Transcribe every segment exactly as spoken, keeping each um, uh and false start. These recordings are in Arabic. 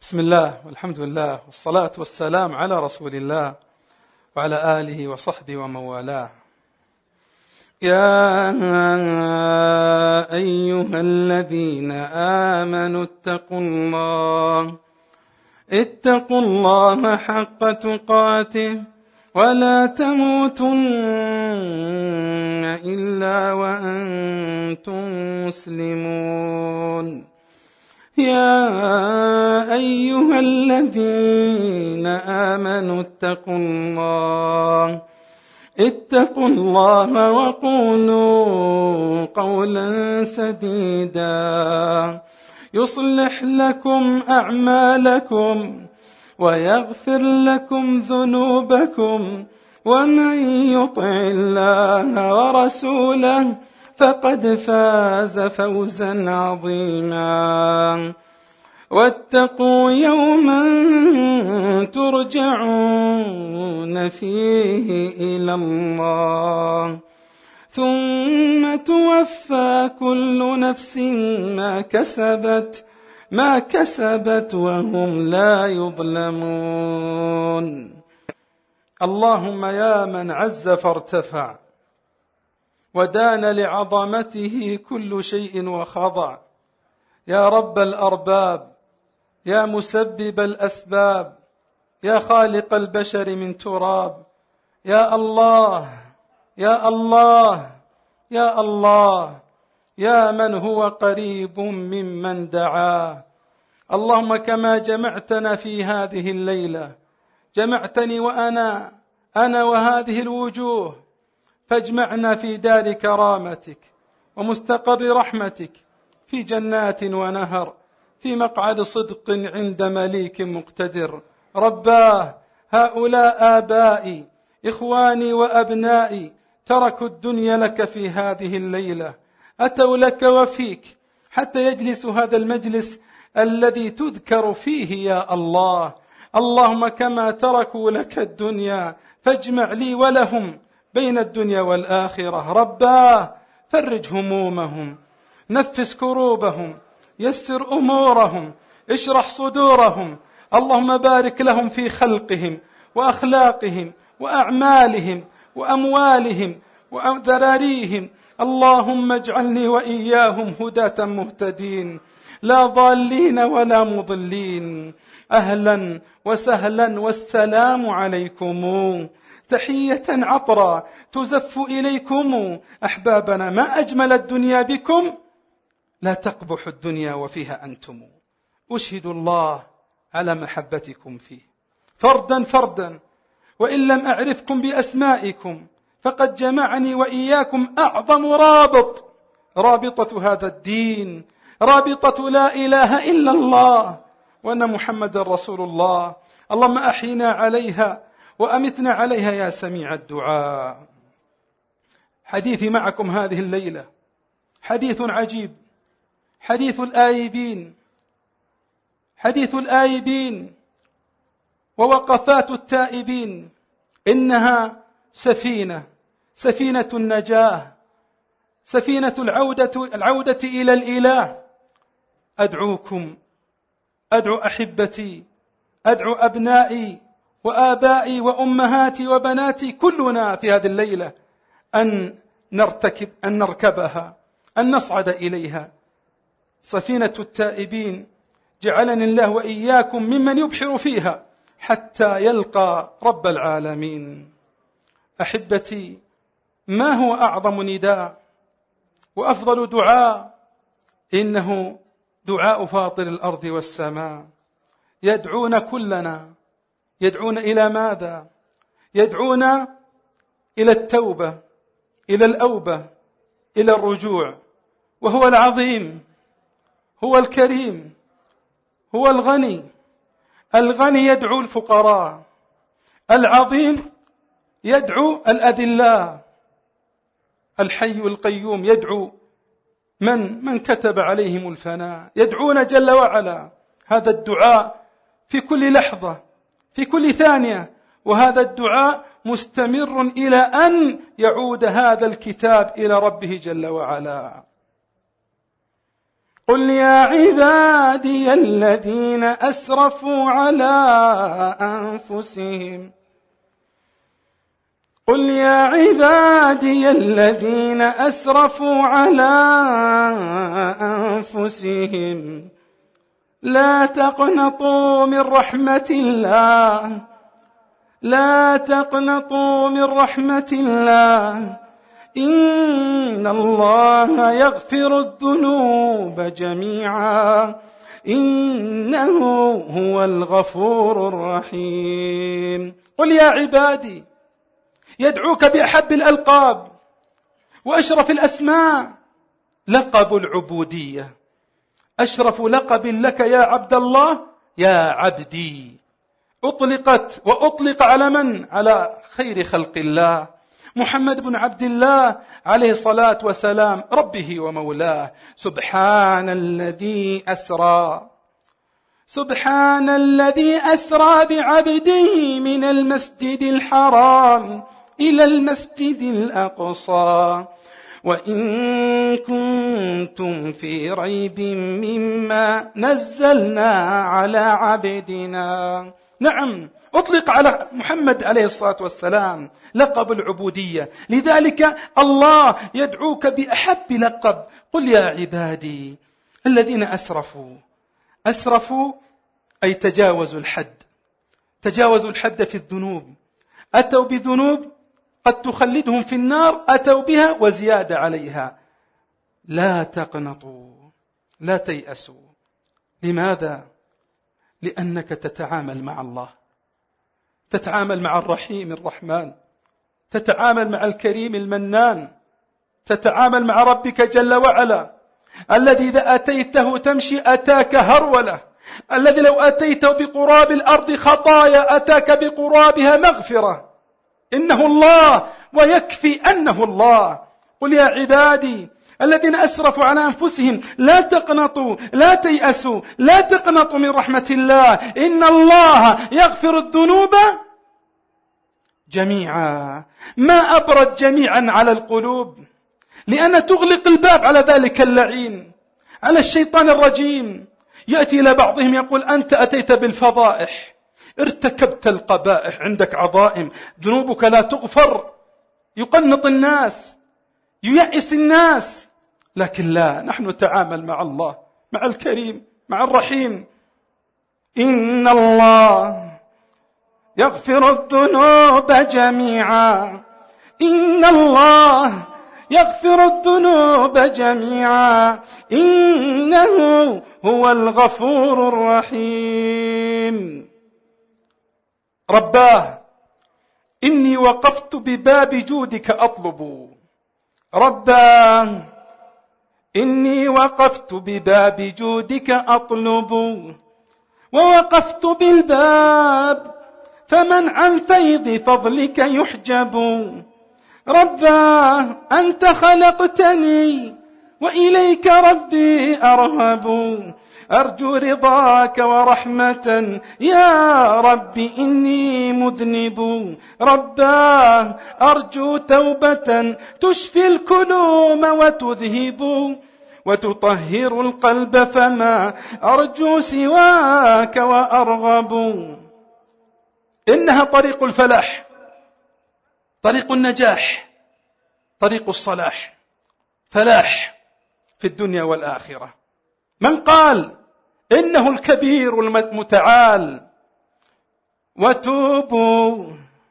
بسم الله والحمد لله والصلاة والسلام على رسول الله وعلى آله وصحبه ومن والاه. يا أيها الذين آمنوا اتقوا الله اتقوا الله حق تقاته ولا تموتن إلا وأنتم مسلمون. يا أيها الذين آمنوا اتقوا الله اتقوا الله وقولوا قولا سديدا يصلح لكم أعمالكم ويغفر لكم ذنوبكم، ومن يطع الله ورسوله فقد فاز فوزا عظيما. واتقوا يوما ترجعون فيه إلى الله ثم توفى كل نفس ما كسبت ما كسبت وهم لا يظلمون. اللهم يا من عز فارتفع ودان لعظمته كل شيء وخضع، يا رب الأرباب، يا مسبب الأسباب، يا خالق البشر من تراب، يا الله يا الله يا الله، يا من هو قريب ممن دعاه. اللهم كما جمعتنا في هذه الليلة جمعتني وأنا أنا وهذه الوجوه، فاجمعنا في دار كرامتك ومستقر رحمتك، في جنات ونهر، في مقعد صدق عند مليك مقتدر. رباه، هؤلاء آبائي إخواني وأبنائي تركوا الدنيا لك في هذه الليلة، أتوا لك وفيك حتى يجلس هذا المجلس الذي تذكر فيه يا الله. اللهم كما تركوا لك الدنيا فاجمع لي ولهم بين الدنيا والآخرة. رباه، فرج همومهم، نفس كروبهم، يسر أمورهم، اشرح صدورهم. اللهم بارك لهم في خلقهم وأخلاقهم وأعمالهم وأموالهم وذراريهم. اللهم اجعلني وإياهم هداة مهتدين، لا ضالين ولا مضلين. أهلا وسهلا والسلام عليكم، تحية عطرا تزف إليكم أحبابنا. ما أجمل الدنيا بكم، لا تقبح الدنيا وفيها أنتم. أشهد الله على محبتكم فيه فردا فردا، وإن لم أعرفكم بأسمائكم فقد جمعني وإياكم أعظم رابط، رابطة هذا الدين، رابطة لا إله إلا الله وأن محمد رسول الله. اللهم أحينا عليها وأمتنا عليها يا سميع الدعاء. حديثي معكم هذه الليلة حديث عجيب، حديث الآيبين، حديث الآيبين ووقفات التائبين. إنها سفينة، سفينة النجاة، سفينة العودة, العودة إلى الإله. أدعوكم، أدعو أحبتي، أدعو أبنائي وآبائي وأمهاتي وبناتي، كلنا في هذه الليلة أن نرتكب أن نركبها، أن نصعد إليها. سفينة التائبين جعلني الله وإياكم ممن يبحر فيها حتى يلقى رب العالمين. أحبتي، ما هو أعظم نداء وأفضل دعاء؟ إنه دعاء فاطر الأرض والسماء. يدعون كلنا، يدعون إلى ماذا؟ يدعون إلى التوبة، إلى الأوبة، إلى الرجوع. وهو العظيم، هو الكريم، هو الغني. الغني يدعو الفقراء، العظيم يدعو الأذلاء، الحي القيوم يدعو من من كتب عليهم الفناء. يدعون جل وعلا. هذا الدعاء في كل لحظة، في كل ثانية، وهذا الدعاء مستمر إلى أن يعود هذا الكتاب إلى ربه جل وعلا. قل يا عبادي الذين أسرفوا على أنفسهم قل يا عبادي الذين أسرفوا على أنفسهم لا تقنطوا من رحمة الله لا تقنطوا من رحمة الله إن الله يغفر الذنوب جميعا إنه هو الغفور الرحيم. قل يا عبادي، يدعوك بأحب الألقاب وأشرف الأسماء، لقب العبودية، أشرف لقب لك يا عبد الله يا عبدي. أطلقت وأطلق على من؟ على خير خلق الله محمد بن عبد الله عليه الصلاة والسلام، ربه ومولاه. سبحان الذي أسرى سبحان الذي أسرى بعبده من المسجد الحرام إلى المسجد الأقصى وإن كنتم في ريب مما نزلنا على عبدنا. نعم، أطلق على محمد عليه الصلاة والسلام لقب العبودية، لذلك الله يدعوك بأحب لقب. قل يا عبادي الذين أسرفوا أسرفوا أي تجاوزوا الحد تجاوزوا الحد في الذنوب، أتوا بذنوب قد تخلدهم في النار، أتوا بها وزيادة عليها. لا تقنطوا، لا تيأسوا. لماذا؟ لأنك تتعامل مع الله، تتعامل مع الرحيم الرحمن، تتعامل مع الكريم المنان، تتعامل مع ربك جل وعلا الذي إذا أتيته تمشي أتاك هرولة، الذي لو أتيته بقراب الأرض خطايا أتاك بقرابها مغفرة. إنه الله ويكفي أنه الله. قل يا عبادي الذين أسرفوا على أنفسهم لا تقنطوا، لا تيأسوا، لا تقنطوا من رحمة الله، إن الله يغفر الذنوب جميعا. ما أبرد جميعا على القلوب، لأن تغلق الباب على ذلك اللعين، على الشيطان الرجيم. يأتي إلى بعضهم يقول أنت أتيت بالفضائح، ارتكبت القبائح، عندك عظائم، ذنوبك لا تغفر. يقنط الناس، ييأس الناس، لكن لا، نحن نتعامل مع الله، مع الكريم، مع الرحيم. إن الله يغفر الذنوب جميعا إن الله يغفر الذنوب جميعا إنه هو الغفور الرحيم. رباه إني وقفت بباب جودك أطلب رباه إني وقفت بباب جودك أطلب ووقفت بالباب فمن عن فيض فضلك يحجب. رباه أنت خلقتني وإليك ربي أرهب أرجو رضاك ورحمة يا ربي إني مذنب. رباه أرجو توبة تشفي الكلوم وتذهب وتطهر القلب فما أرجو سواك وأرغب. إنها طريق الفلاح، طريق النجاح، طريق الصلاح، فلاح في الدنيا والآخرة. من قال إنه الكبير المتعال. وتوبوا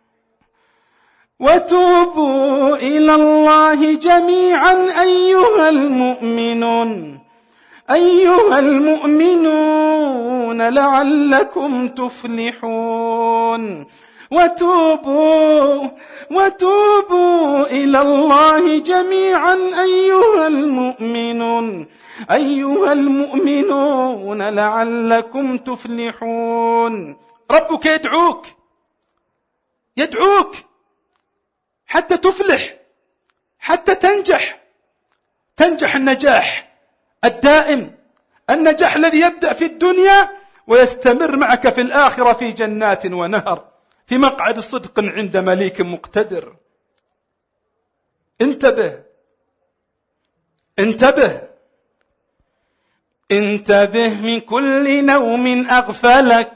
وتوبوا إلى الله جميعا أيها المؤمنون أيها المؤمنون لعلكم تفلحون. وتوبوا وتوبوا إلى الله جميعا أيها المؤمنون أيها المؤمنون لعلكم تفلحون. ربك يدعوك يدعوك حتى تفلح، حتى تنجح تنجح النجاح الدائم، النجاح الذي يبدأ في الدنيا ويستمر معك في الآخرة في جنات ونهر، في مقعد صدق عند مليك مقتدر. انتبه انتبه انتبه من كل نوم أغفلك،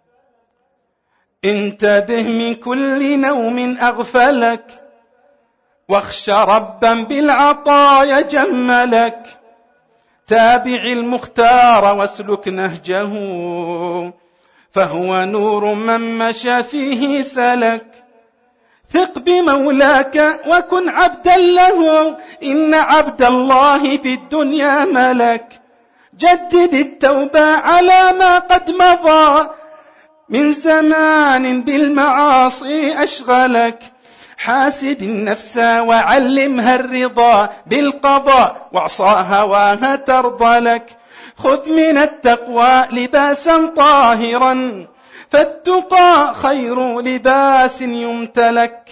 انتبه من كل نوم أغفلك، واخش ربا بالعطايا جملك. تابع المختار واسلك نهجه، فهو نور من مشى فيه سلك. ثق بمولاك وكن عبدا له، إن عبد الله في الدنيا ملك. جدد التوبة على ما قد مضى من زمان بالمعاصي أشغلك. حاسب النفس وعلمها الرضا بالقضاء، واعصى هواها ترضى لك. خذ من التقوى لباسا طاهرا، فالتقى خير لباس يمتلك.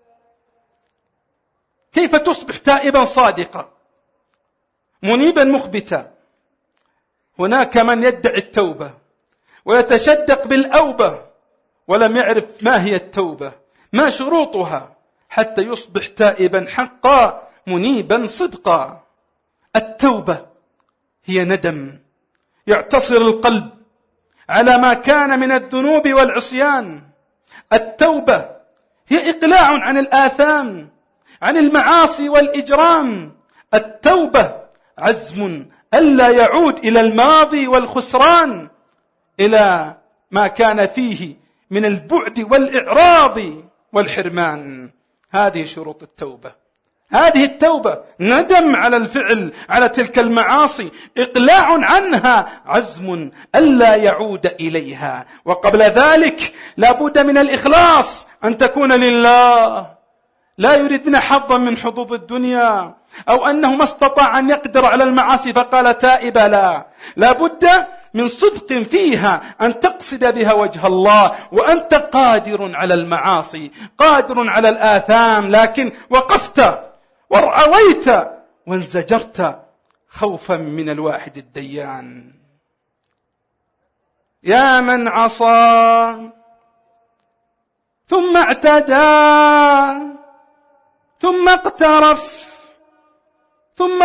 كيف تصبح تائبا صادقا منيبا مخبتا؟ هناك من يدعي التوبة ويتشدق بالأوبة ولم يعرف ما هي التوبة، ما شروطها حتى يصبح تائبا حقا منيبا صدقا. التوبة هي ندم يعتصر القلب على ما كان من الذنوب والعصيان. التوبة هي إقلاع عن الآثام، عن المعاصي والإجرام. التوبة عزم ألا يعود إلى الماضي والخسران، إلى ما كان فيه من البعد والإعراض والحرمان. هذه شروط التوبة. هذه التوبة ندم على الفعل، على تلك المعاصي، إقلاع عنها، عزم ألا يعود إليها. وقبل ذلك لا بد من الإخلاص، أن تكون لله، لا يريدنا حظا من حظوظ الدنيا، أو أنه ما استطاع أن يقدر على المعاصي فقال تائبا. لا، لا بد من صدق فيها، أن تقصد بها وجه الله، وأنت قادر على المعاصي، قادر على الآثام، لكن وقفت ورأويت وانزجرت خوفا من الواحد الديان. يا من عصى ثم اعتدى ثم اقترف ثم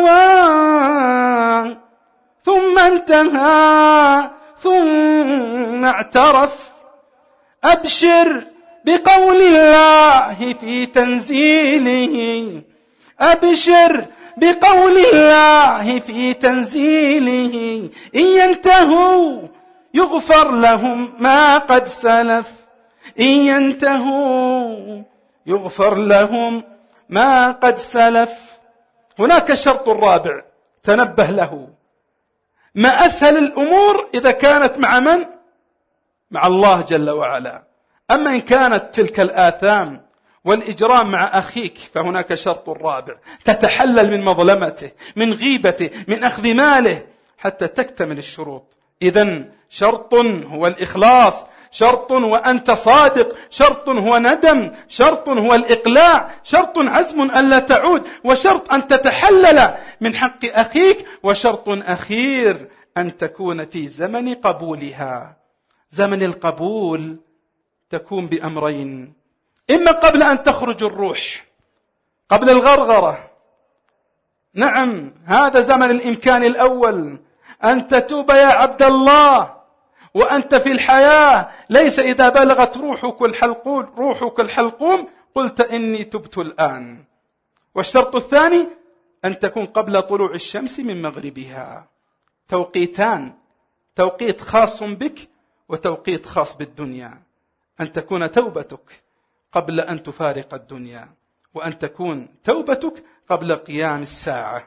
رعوى ثم انتهى ثم اعترف. أبشر بقول الله في تنزيله، أبشر بقول الله في تنزيله. إن ينتهوا يغفر لهم ما قد سلف، إن ينتهوا يغفر لهم ما قد سلف. هناك شرط رابع تنبه له. ما أسهل الأمور إذا كانت مع من؟ مع الله جل وعلا. أما إن كانت تلك الآثام والإجرام مع أخيك فهناك شرط رابع، تتحلل من مظلمته، من غيبته، من أخذ ماله، حتى تكتمل الشروط. إذن شرط هو الإخلاص، شرط وأنت صادق، شرط هو ندم، شرط هو الإقلاع، شرط عزم ألا تعود، وشرط أن تتحلل من حق أخيك، وشرط أخير أن تكون في زمن قبولها. زمن القبول تكون بأمرين: إما قبل أن تخرج الروح، قبل الغرغرة. نعم، هذا زمن الإمكان الأول، أن تتوب يا عبد الله وأنت في الحياة، ليس إذا بلغت روحك الحلقوم روحك الحلقوم قلت إني تبت الآن. والشرط الثاني أن تكون قبل طلوع الشمس من مغربها. توقيتان، توقيت خاص بك وتوقيت خاص بالدنيا. أن تكون توبتك قبل أن تفارق الدنيا، وأن تكون توبتك قبل قيام الساعة.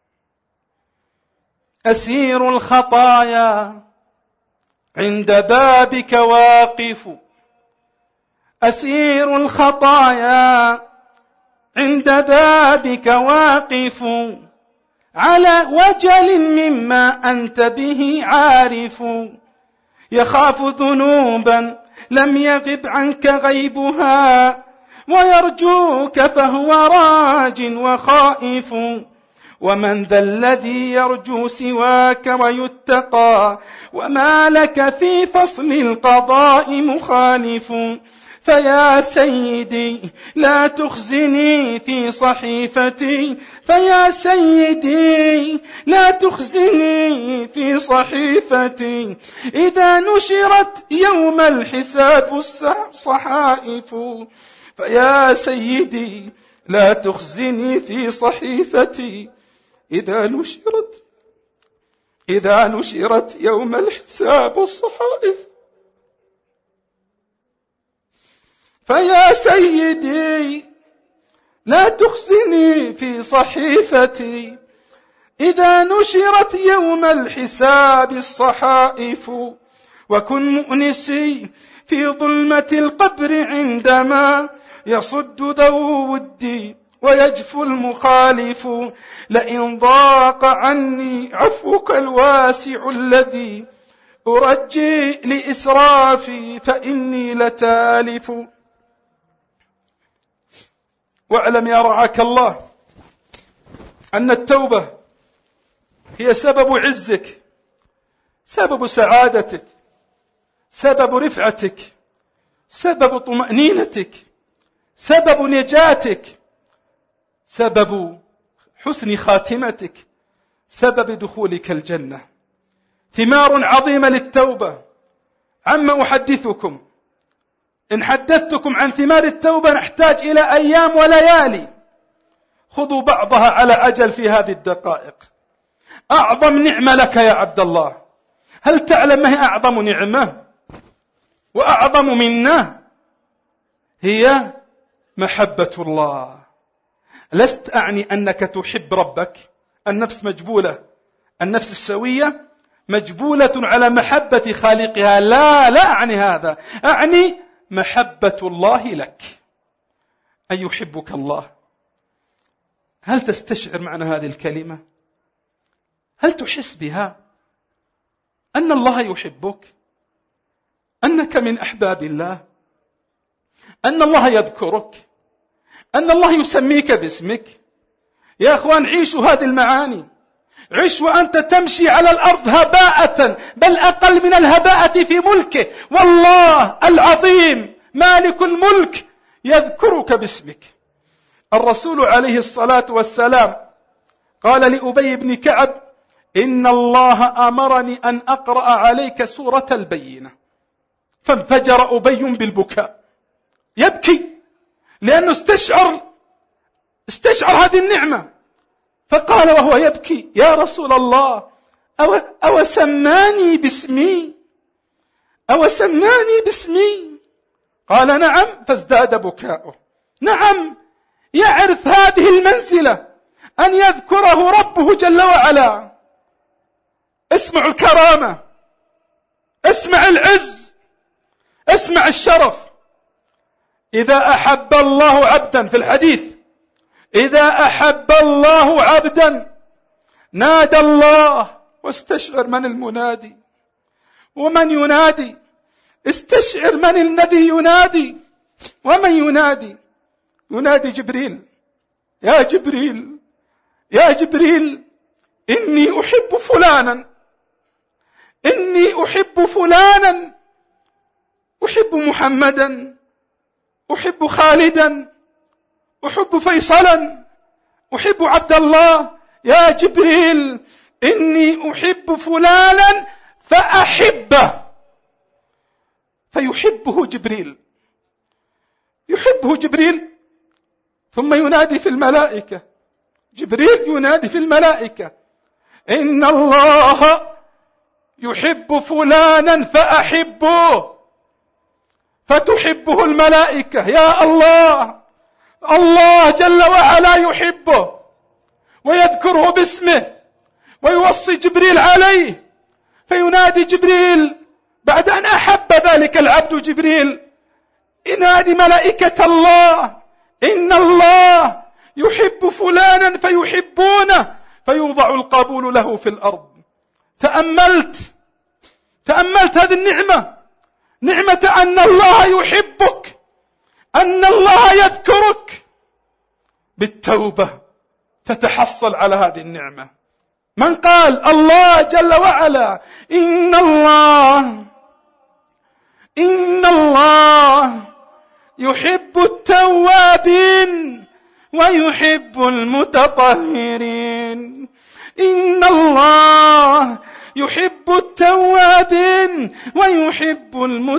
أسير الخطايا عند بابك واقف، أسير الخطايا عند بابك واقف، على وجل مما أنت به عارف. يخاف ذنوبا لم يغب عنك غيبها، ويرجوك فهو راج وخائف. ومن ذا الذي يرجو سواك ويتقى، وما لك في فصل القضاء مخالف. فيا سيدي لا تخزني في صحيفتي، فيا سيدي لا تخزني في صحيفتي، إذا نشرت يوم الحساب الصحائف. فيا سيدي لا تخزني في صحيفتي، إذا نشرت إذا نشرت يوم الحساب الصحائف. فيا سيدي لا تخزني في صحيفتي، إذا نشرت يوم الحساب الصحائف. وكن مؤنسي في ظلمة القبر عندما يصد ذو ودي ويجفو المخالف. لئن ضاق عني عفوك الواسع الذي أرجي لإسرافي فإني لتالف. واعلم يا رعاك الله أن التوبة هي سبب عزك، سبب سعادتك، سبب رفعتك، سبب طمأنينتك، سبب نجاتك، سبب حسن خاتمتك، سبب دخولك الجنة. ثمار عظيمة للتوبة. عما أحدثكم، إن حدثتكم عن ثمار التوبة نحتاج إلى أيام وليالي. خذوا بعضها على عجل في هذه الدقائق. أعظم نعمة لك يا عبد الله، هل تعلم ما هي أعظم نعمة وأعظم منة؟ هي محبة الله. لست أعني أنك تحب ربك، النفس مجبولة، النفس السوية مجبولة على محبة خالقها، لا لا أعني هذا، أعني محبة الله لك، أن يحبك الله. هل تستشعر معنى هذه الكلمة؟ هل تحس بها؟ أن الله يحبك، أنك من أحباب الله، أن الله يذكرك، أن الله يسميك باسمك. يا أخوان عيشوا هذه المعاني، عش وأنت تمشي على الأرض هباءة، بل أقل من الهباءة في ملكه. والله العظيم مالك الملك يذكرك باسمك. الرسول عليه الصلاة والسلام قال لأبي بن كعب: إن الله أمرني أن أقرأ عليك سورة البينة. فانفجر أبي بالبكاء، يبكي لأنه استشعر استشعر هذه النعمة. فقال وهو يبكي: يا رسول الله، أو, أو سماني باسمي أو سماني باسمي قال: نعم. فازداد بكاؤه. نعم، يعرف هذه المنزلة أن يذكره ربه جل وعلا. اسمع الكرامة، اسمع العز، اسمع الشرف. إذا أحب الله عبدا، في الحديث: إذا أحب الله عبدا نادى الله. واستشعر من المنادي ومن ينادي، استشعر من الذي ينادي ومن ينادي. ينادي جبريل: يا جبريل، يا جبريل، إني أحب فلانا، إني أحب فلانا، أحب محمدا، أحب خالدا، أحب فيصلا، أحب عبد الله. يا جبريل، إني أحب فلانا فأحبه. فيحبه جبريل، يحبه جبريل. ثم ينادي في الملائكة، جبريل ينادي في الملائكة: إن الله يحب فلانا فأحبه. فتحبه الملائكة. يا الله، الله جل وعلا يحبه ويذكره باسمه ويوصي جبريل عليه. فينادي جبريل بعد أن أحب ذلك العبد جبريل، ينادي ملائكة الله: إن الله يحب فلانا فيحبونه. فيوضع القبول له في الأرض. تأملت تأملت هذه النعمة، نعمة أن الله يحبك، أن الله يذكرك. بالتوبة تتحصل على هذه النعمة. من قال؟ الله جل وعلا: إن الله إن الله يحب التوابين ويحب المتطهرين. إن الله يحب التوابين ويحب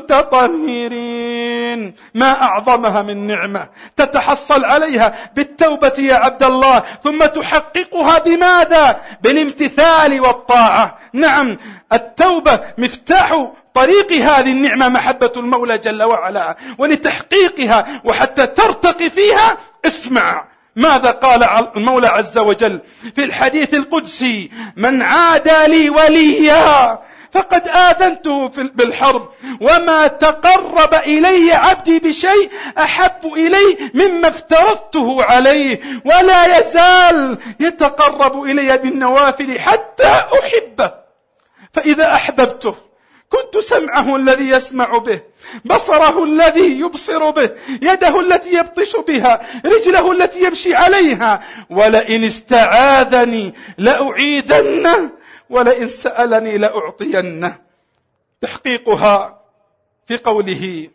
المتطهرين. ما أعظمها من نعمة تتحصل عليها بالتوبة يا عبد الله، ثم تحققها بماذا؟ بالامتثال والطاعة. نعم، التوبة مفتاح طريق هذه النعمة محبة المولى جل وعلا، ولتحقيقها وحتى ترتقي فيها اسمع ماذا قال المولى عز وجل في الحديث القدسي: من عادى لي وليا فقد آذنته بالحرب، وما تقرب إلي عبدي بشيء أحب إلي مما افترضته عليه، ولا يزال يتقرب إلي بالنوافل حتى أحبه، فإذا أحببته كنت سمعه الذي يسمع به، بصره الذي يبصر به، يده التي يبطش بها، رجله التي يمشي عليها، ولئن استعاذني لأعيذنه، ولئن سألني لأعطينه. تحقيقها في قوله: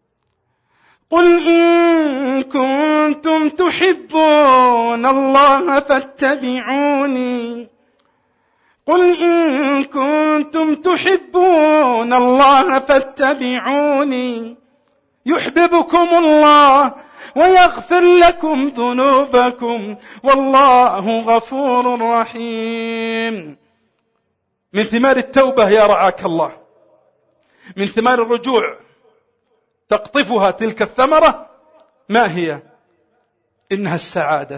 قل إن كنتم تحبون الله فاتبعوني قل إن كنتم تحبون الله فاتبعوني يحببكم الله ويغفر لكم ذنوبكم والله غفور رحيم. من ثمار التوبة يا رعاك الله، من ثمار الرجوع تقطفها تلك الثمرة، ما هي؟ إنها السعادة،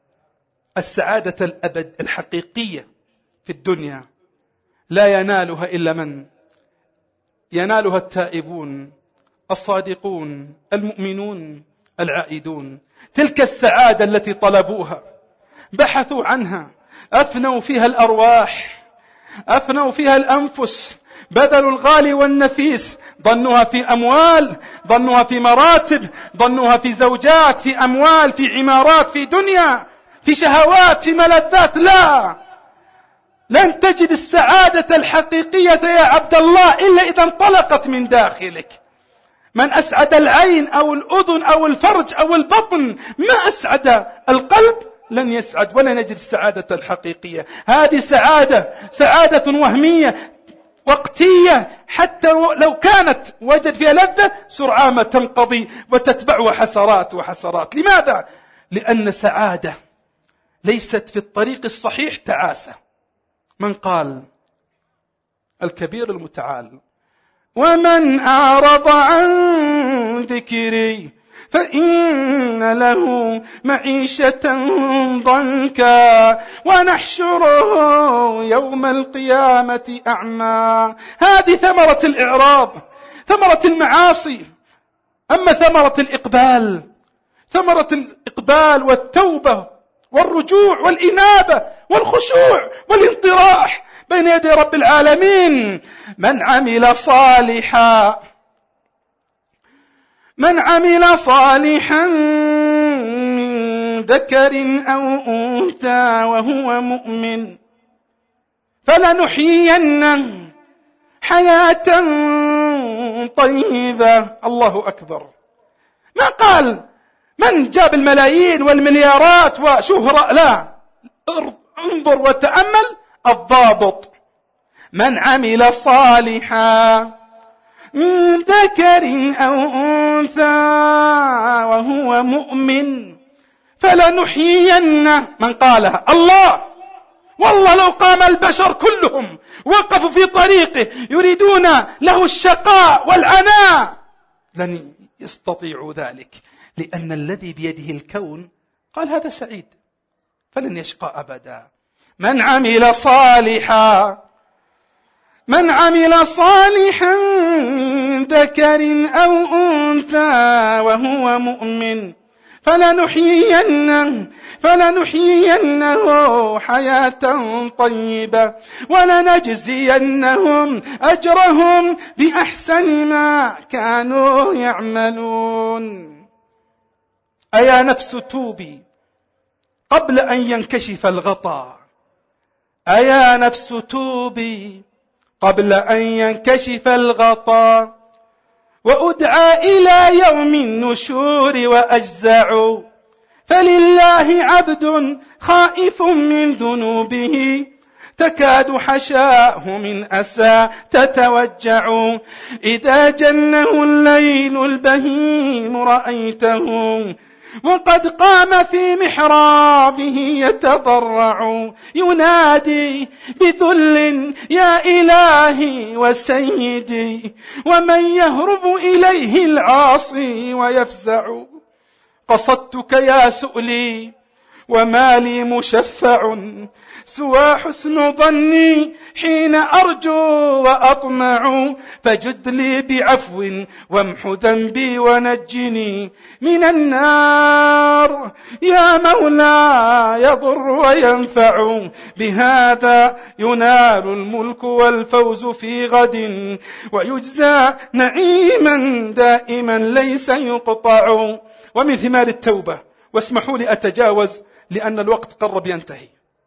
السعادة الأبد الحقيقية في الدنيا، لا ينالها إلا من ينالها التائبون الصادقون المؤمنون العائدون. تلك السعادة التي طلبوها، بحثوا عنها، أفنوا فيها الأرواح، أفنوا فيها الأنفس، بذلوا الغالي والنفيس، ظنوها في أموال، ظنوها في مراتب، ظنوها في زوجات، في أموال، في عمارات، في دنيا، في شهوات، في ملذات. لا، لن تجد السعادة الحقيقية يا عبد الله إلا إذا انطلقت من داخلك. من أسعد العين أو الأذن أو الفرج أو البطن ما أسعد القلب لن يسعد، ولا نجد السعادة الحقيقية. هذه سعادة سعادة وهمية وقتية، حتى لو كانت وجد فيها لذة سرعان ما تنقضي وتتبعها حسرات وحسرات. لماذا؟ لأن سعادة ليست في الطريق الصحيح تعاسة. من قال الكبير المتعال: ومن أعرض عن ذكري فإن له معيشة ضنكا ونحشره يوم القيامة أعمى. هذه ثمرة الإعراض، ثمرة المعاصي. أما ثمرة الإقبال، ثمرة الإقبال والتوبة والرجوع والإنابة والخشوع والانطراح بين يدي رب العالمين. من عمل صالحا من عمل صالحا من ذكر أو أنثى وهو مؤمن فلنحيينه حياة طيبة. الله أكبر. ما قال من جاب الملايين والمليارات وشهرة، لا، انظر وتأمل الضابط. من عمل صالحا من ذكر أو أنثى وهو مؤمن فلنحيينه. من قالها؟ الله. والله لو قام البشر كلهم وقفوا في طريقه يريدون له الشقاء والعناء لن يستطيعوا ذلك، لأن الذي بيده الكون قال هذا سعيد فلن يشقى أبدا. من عمل صالحا من عمل صالحا من ذكر أو أنثى وهو مؤمن فلنحيينه فلنحيينه حياة طيبة ولنجزينهم أجرهم بأحسن ما كانوا يعملون. أيا نفس توبي قبل أن ينكشف الغطاء، أيا نفس توبي قبل أن ينكشف الغطاء، وأدعى إلى يوم النشور وأجزع. فلله عبد خائف من ذنوبه تكاد حشاه من أسى تتوجع. إذا جنه الليل البهيم رأيته وقد قام في محرابه يتضرع. ينادي بذل يا إلهي وسيدي ومن يهرب إليه العاصي ويفزع. قصدتك يا سؤلي وما لي مشفع سوى حسن ظني حين أرجو وأطمع. فجد لي بعفو وامح ذنبي ونجني من النار يا مولاي يضر وينفع. بهذا ينال الملك والفوز في غد ويجزى نعيما دائما ليس يقطع. ومن ثمار التوبة، واسمحوا لي أتجاوز لأن الوقت قرب ينتهي،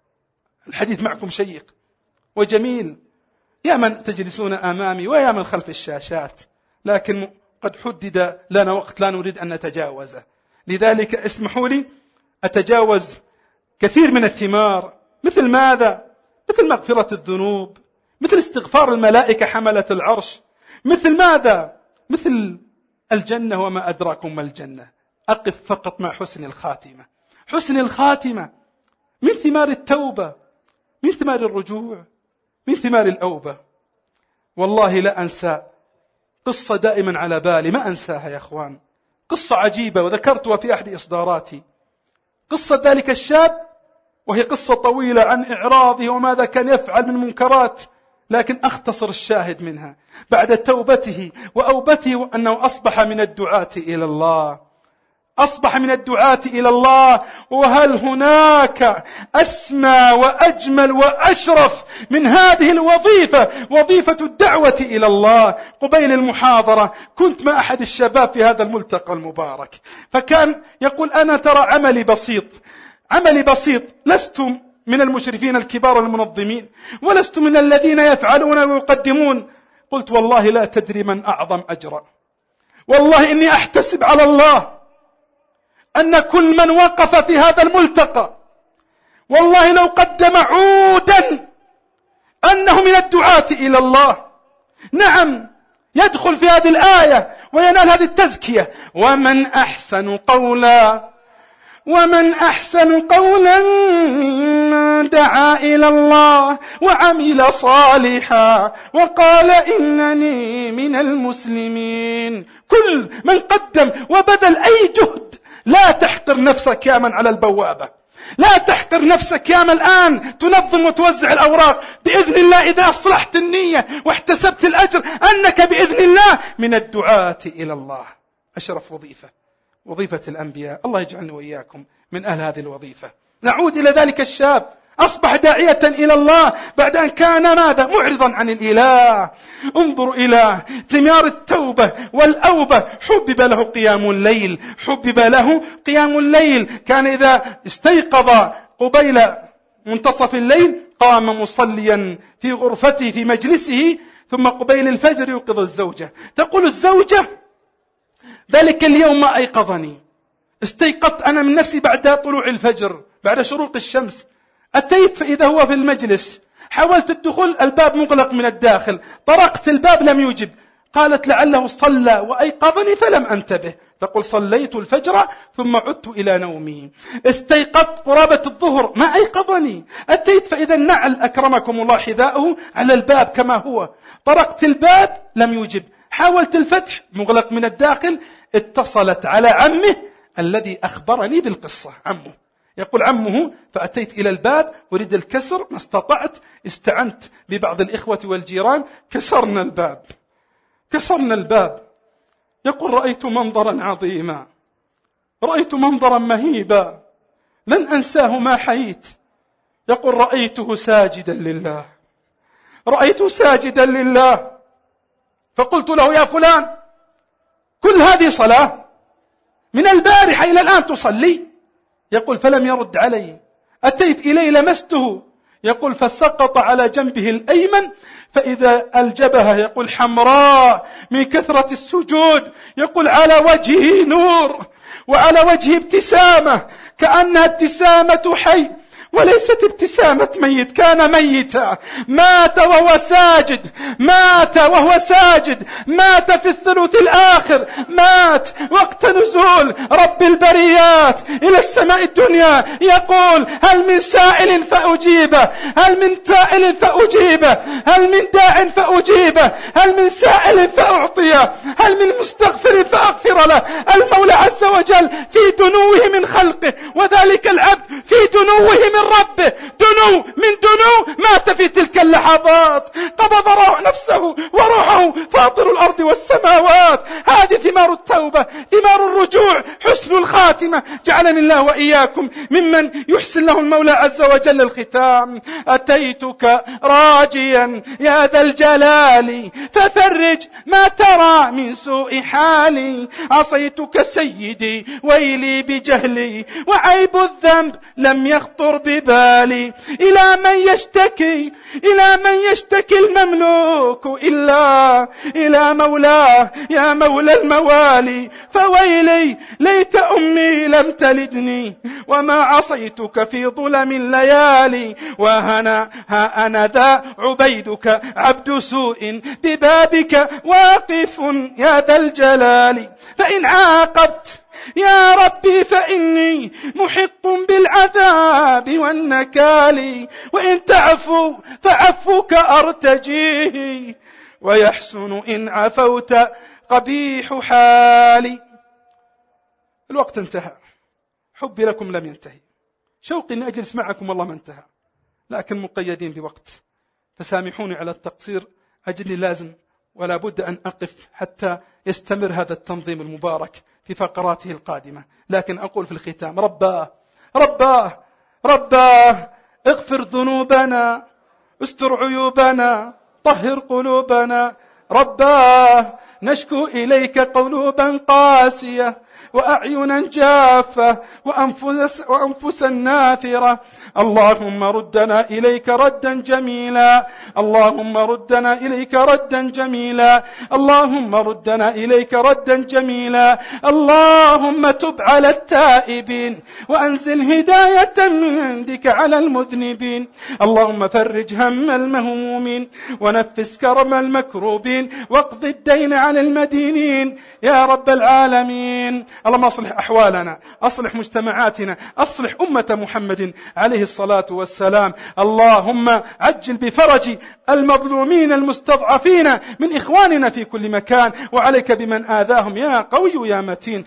الحديث معكم شيق وجميل يا من تجلسون أمامي ويا من خلف الشاشات، لكن قد حدد لنا وقت لا نريد أن نتجاوزه، لذلك اسمحوا لي أتجاوز كثير من الثمار. مثل ماذا؟ مثل مغفرة الذنوب، مثل استغفار الملائكة حملة العرش، مثل ماذا؟ مثل الجنة وما أدراكم ما الجنة. أقف فقط مع حسن الخاتمة. حسن الخاتمة من ثمار التوبة، من ثمار الرجوع، من ثمار الأوبة. والله لا أنسى قصة دائما على بالي، ما أنساها يا أخوان، قصة عجيبة وذكرتها في أحد إصداراتي. قصة ذلك الشاب، وهي قصة طويلة عن إعراضه وماذا كان يفعل من منكرات، لكن أختصر الشاهد منها. بعد توبته وأوبته أنه أصبح من الدعاة إلى الله، أصبح من الدعاة إلى الله. وهل هناك أسمى وأجمل وأشرف من هذه الوظيفة، وظيفة الدعوة إلى الله؟ قبيل المحاضرة كنت مع أحد الشباب في هذا الملتقى المبارك، فكان يقول أنا ترى عملي بسيط، عملي بسيط، لست من المشرفين الكبار المنظمين ولست من الذين يفعلون ويقدمون. قلت والله لا تدري من أعظم أجرا، والله إني أحتسب على الله أن كل من وقف في هذا الملتقى والله لو قدم عودا أنه من الدعاة إلى الله. نعم يدخل في هذه الآية وينال هذه التزكية. ومن أحسن قولا ومن أحسن قولا ممن دعا إلى الله وعمل صالحا وقال إنني من المسلمين. كل من قدم وبذل أي جهد، لا تحقر نفسك يا من على البوابة، لا تحقر نفسك يا من الآن تنظم وتوزع الأوراق. بإذن الله إذا أصلحت النية واحتسبت الأجر أنك بإذن الله من الدعاة إلى الله. أشرف وظيفة، وظيفة الأنبياء. الله يجعلنا وإياكم من أهل هذه الوظيفة. نعود إلى ذلك الشاب، أصبح داعية إلى الله بعد أن كان ماذا؟ معرضا عن الإله. انظروا إلى ثمار التوبة والأوبة. حبب له قيام الليل، حبب له قيام الليل. كان إذا استيقظ قبيل منتصف الليل قام مصليا في غرفته في مجلسه، ثم قبيل الفجر يوقظ الزوجة. تقول الزوجة ذلك اليوم ما أيقظني، استيقظت أنا من نفسي بعد طلوع الفجر، بعد شروق الشمس. أتيت فإذا هو في المجلس، حاولت الدخول الباب مغلق من الداخل، طرقت الباب لم يجب. قالت لعله صلى وأيقظني فلم أنتبه. تقول صليت الفجر ثم عدت إلى نومي. استيقظت قرابة الظهر ما أيقظني. أتيت فإذا النعل أكرمكم الله حذاؤه على الباب كما هو، طرقت الباب لم يجب. حاولت الفتح مغلق من الداخل. اتصلت على عمه الذي أخبرني بالقصة، عمه يقول عمه فأتيت إلى الباب أريد الكسر ما استطعت، استعنت ببعض الإخوة والجيران كسرنا الباب كسرنا الباب. يقول رأيت منظرا عظيما، رأيت منظرا مهيبا لن أنساه ما حييت. يقول رأيته ساجدا لله، رأيته ساجدا لله. فقلت له يا فلان كل هذه صلاة من البارحة إلى الآن تصلي؟ يقول فلم يرد علي. أتيت إليه لمسته، يقول فسقط على جنبه الأيمن فإذا الجبهة يقول حمراء من كثرة السجود، يقول على وجهه نور وعلى وجهه ابتسامة كأنها ابتسامة حي وليست ابتسامة ميت. كان ميتا، مات وهو ساجد، مات وهو ساجد، مات في الثلث الآخر، مات وقت نزول رب البريات إلى السماء الدنيا، يقول هل من سائل فأجيبه، هل من تائل فأجيبه، هل من داع فأجيبه، هل من سائل فأعطيه، هل من مستغفر فأغفر له. المولى عز وجل في دنوه من خلقه، وذلك العبد في دنوه من ربه، دنو من دنو، مات في تلك اللحظات، قبض روح نفسه وروحه فاطر الأرض والسماوات. هذه ثمار التوبة، ثمار الرجوع، حسن الخاتمة. جعلني الله وإياكم ممن يحسن له المولى عز وجل الختام. أتيتك راجيا يا ذا الجلال ففرج ما ترى من سوء حالي، عصيتك سيدي ويلي بجهلي وعيب الذنب لم يخطر ببالي. إلى من يشتكي، إلى من يشتكي المملوك إلا إلى مولاه يا مولى الموالي. فويلي ليت أمي لم تلدني وما عصيتك في ظلم الليالي. وهنا ها أنا ذا عبيدك عبد سوء ببابك واقف يا ذا الجلال. فإن عاقبت يا ربي فإني محق بالعذاب والنكال، وإن تعفو فعفوك أرتجيه، ويحسن إن عفوت قبيح حالي. الوقت انتهى، حبي لكم لم ينتهي، شوقي أن أجلس معكم والله ما انتهى، لكن مقيدين بوقت، فسامحوني على التقصير. أجلي لازم ولا بد أن أقف حتى يستمر هذا التنظيم المبارك في فقراته القادمة. لكن أقول في الختام رباه رباه رباه اغفر ذنوبنا، استر عيوبنا، طهر قلوبنا. رباه نشكو إليك قلوبا قاسية وأعينا جافة وأنفس وأنفسا نافرة. اللهم ردنا إليك ردا جميلا، اللهم ردنا إليك ردا جميلا، اللهم ردنا إليك ردا جميلا. اللهم تب على التائبين وأنزل هداية من عندك على المذنبين. اللهم فرج هم المهمومين ونفس كرم المكروبين واقض الدين عن المدينين يا رب العالمين. اللهم أصلح أحوالنا، أصلح مجتمعاتنا، أصلح أمة محمد عليه الصلاة والسلام. اللهم عجل بفرج المظلومين المستضعفين من إخواننا في كل مكان، وعليك بمن آذاهم يا قوي يا متين.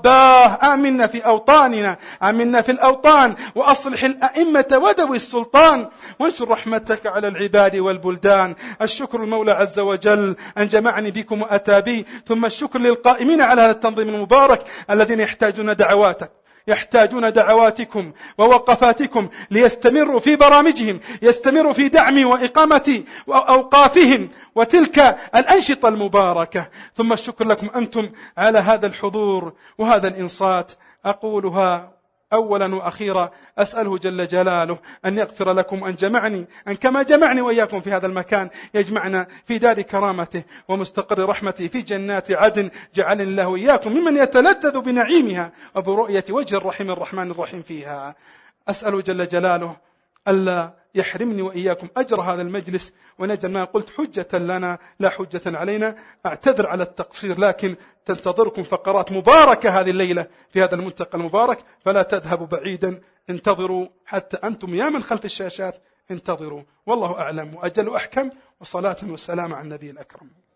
رباه آمنا في أوطاننا، آمنا في الأوطان، وأصلح الأئمة وذوي السلطان، وانشر رحمتك على العباد والبلدان. الشكر المولى عز وجل أن جمعني بكم وأتى بي، ثم الشكر للقائمين على هذا التنظيم المبارك الذين يحتاجون دعواتك، يحتاجون دعواتكم ووقفاتكم ليستمروا في برامجهم، يستمروا في دعم وإقامة وأوقافهم وتلك الأنشطة المباركة. ثم الشكر لكم أنتم على هذا الحضور وهذا الإنصات. أقولها أولا وأخيرا، أسأله جل جلاله أن يغفر لكم أن جمعني أن كما جمعني وإياكم في هذا المكان يجمعنا في دار كرامته ومستقر رحمته في جنات عدن. جعلني الله وإياكم ممن يتلذذ بنعيمها وبرؤية وجه الرحيم الرحمن الرحيم فيها. أسأله جل جلاله ألا يحرمني وإياكم أجر هذا المجلس، ونجعل ما قلت حجة لنا لا حجة علينا. أعتذر على التقصير، لكن تنتظركم فقرات مباركة هذه الليلة في هذا الملتقى المبارك، فلا تذهبوا بعيدا، انتظروا حتى أنتم يا من خلف الشاشات انتظروا. والله أعلم وأجل وأحكم، وصلاة وسلام على النبي الأكرم.